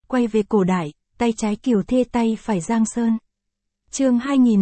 quay về cổ đại, tay trái Kiều Thê tay phải Giang Sơn. Chương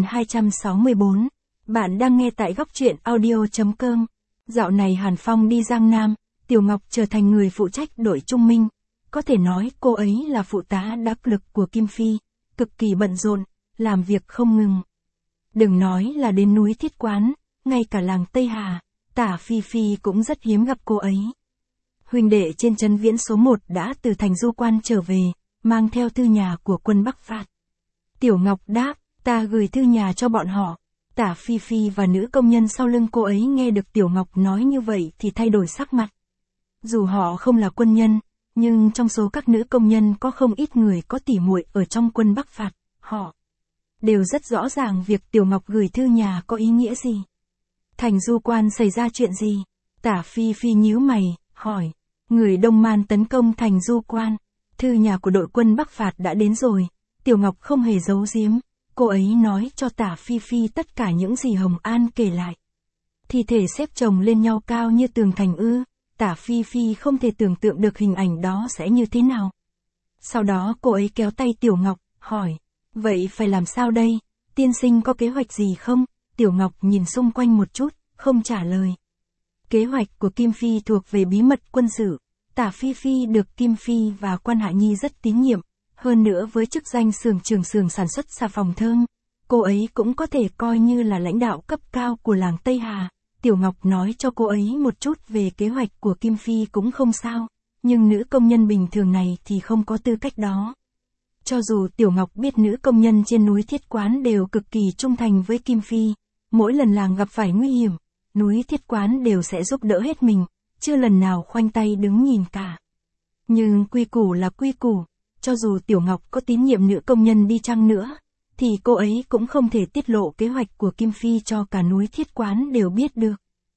2264. Bạn đang nghe tại góc truyện audio.com. Dạo này Hàn Phong đi Giang Nam, Tiểu Ngọc trở thành người phụ trách đội Trung Minh. Có thể nói cô ấy là phụ tá đắc lực của Kim Phi, cực kỳ bận rộn, làm việc không ngừng. Đừng nói là đến núi Thiết Quán, ngay cả làng Tây Hà, Tả Phi Phi cũng rất hiếm gặp cô ấy. Huynh đệ trên trấn Viễn số 1 đã từ thành Du Quan trở về, mang theo thư nhà của quân Bắc phạt. Tiểu Ngọc đáp, ta gửi thư nhà cho bọn họ. Tả Phi Phi và nữ công nhân sau lưng cô ấy nghe được Tiểu Ngọc nói như vậy thì thay đổi sắc mặt. Dù họ không là quân nhân, nhưng trong số các nữ công nhân có không ít người có tỉ muội ở trong quân Bắc phạt, họ đều rất rõ ràng việc Tiểu Ngọc gửi thư nhà có ý nghĩa gì. Thành Du Quan xảy ra chuyện gì? Tả Phi Phi nhíu mày, hỏi. Người Đông Man tấn công thành Du Quan, thư nhà của đội quân Bắc phạt đã đến rồi. Tiểu Ngọc không hề giấu giếm, cô ấy nói cho Tả Phi Phi tất cả những gì Hồng An kể lại. Thi thể xếp chồng lên nhau cao như tường thành ư? Tả Phi Phi không thể tưởng tượng được hình ảnh đó sẽ như thế nào. Sau đó cô ấy kéo tay Tiểu Ngọc, hỏi. Vậy phải làm sao đây? Tiên sinh có kế hoạch gì không? Tiểu Ngọc nhìn xung quanh một chút, không trả lời. Kế hoạch của Kim Phi thuộc về bí mật quân sự. Tả Phi Phi được Kim Phi và Quan Hạ Nhi rất tín nhiệm. Hơn nữa với chức danh xưởng trưởng xưởng sản xuất xà phòng thơm, cô ấy cũng có thể coi như là lãnh đạo cấp cao của làng Tây Hà. Tiểu Ngọc nói cho cô ấy một chút về kế hoạch của Kim Phi cũng không sao, nhưng nữ công nhân bình thường này thì không có tư cách đó. Cho dù Tiểu Ngọc biết nữ công nhân trên núi Thiết Quán đều cực kỳ trung thành với Kim Phi, mỗi lần làng gặp phải nguy hiểm, núi Thiết Quán đều sẽ giúp đỡ hết mình, chưa lần nào khoanh tay đứng nhìn cả. Nhưng quy củ là quy củ, cho dù Tiểu Ngọc có tín nhiệm nữ công nhân đi chăng nữa, thì cô ấy cũng không thể tiết lộ kế hoạch của Kim Phi cho cả núi Thiết Quán đều biết được.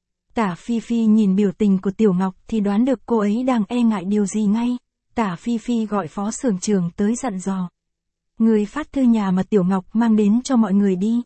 Tả Phi Phi nhìn biểu tình của Tiểu Ngọc thì đoán được cô ấy đang e ngại điều gì ngay. Tả Phi Phi gọi phó xưởng trưởng tới dặn dò. Người phát thư nhà mà Tiểu Ngọc mang đến cho mọi người đi.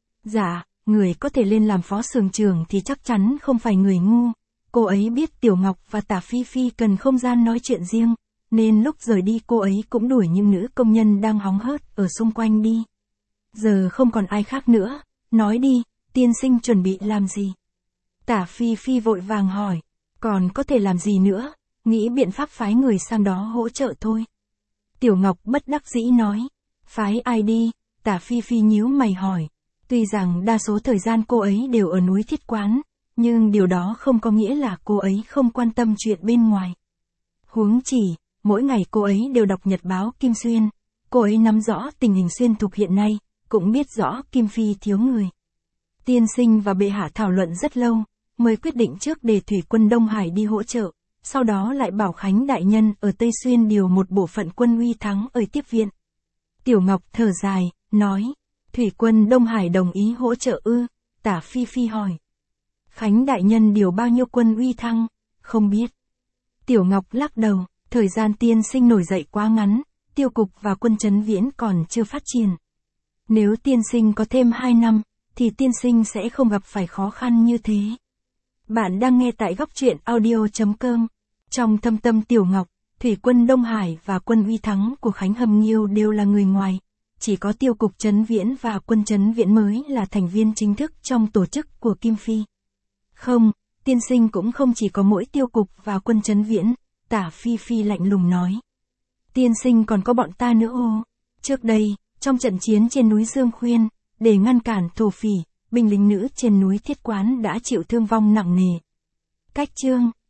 Dạ, người có thể lên làm phó xưởng trưởng thì chắc chắn không phải người ngu. Cô ấy biết Tiểu Ngọc và Tả Phi Phi cần không gian nói chuyện riêng, nên lúc rời đi cô ấy cũng đuổi những nữ công nhân đang hóng hớt ở xung quanh đi. Giờ không còn ai khác nữa, nói đi, tiên sinh chuẩn bị làm gì? Tả Phi Phi vội vàng hỏi, còn có thể làm gì nữa, nghĩ biện pháp phái người sang đó hỗ trợ thôi. Tiểu Ngọc bất đắc dĩ nói, phái ai đi? Tả Phi Phi nhíu mày hỏi, tuy rằng đa số thời gian cô ấy đều ở núi Thiết Quán, nhưng điều đó không có nghĩa là cô ấy không quan tâm chuyện bên ngoài. Huống chỉ, mỗi ngày cô ấy đều đọc nhật báo Kim Xuyên, cô ấy nắm rõ tình hình xuyên thục hiện nay, cũng biết rõ Kim Phi thiếu người. Tiên sinh và bệ hạ thảo luận rất lâu, mới quyết định trước để thủy quân Đông Hải đi hỗ trợ, sau đó lại bảo Khánh đại nhân ở Tây Xuyên điều một bộ phận quân uy thắng ở tiếp viện. Tiểu Ngọc thở dài, nói, thủy quân Đông Hải đồng ý hỗ trợ ư? Tả Phi Phi hỏi. Khánh đại nhân điều bao nhiêu quân uy thăng? Không biết. Tiểu Ngọc lắc đầu, thời gian tiên sinh nổi dậy quá ngắn, tiêu cục và quân trấn Viễn còn chưa phát triển. Nếu tiên sinh có thêm 2 năm, thì tiên sinh sẽ không gặp phải khó khăn như thế. Bạn đang nghe tại góc truyện audio.com. Trong thâm tâm Tiểu Ngọc, thủy quân Đông Hải và quân uy thắng của Khánh Hâm Nghiêu đều là người ngoài. Chỉ có tiêu cục trấn Viễn và quân trấn Viễn mới là thành viên chính thức trong tổ chức của Kim Phi. Không, tiên sinh cũng không chỉ có mỗi tiêu cục và quân trấn Viễn, Tả Phi Phi lạnh lùng nói. Tiên sinh còn có bọn ta nữa ô. Trước đây, trong trận chiến trên núi Dương Khuyên, để ngăn cản thổ phỉ, binh lính nữ trên núi Thiết Quán đã chịu thương vong nặng nề. Cách chương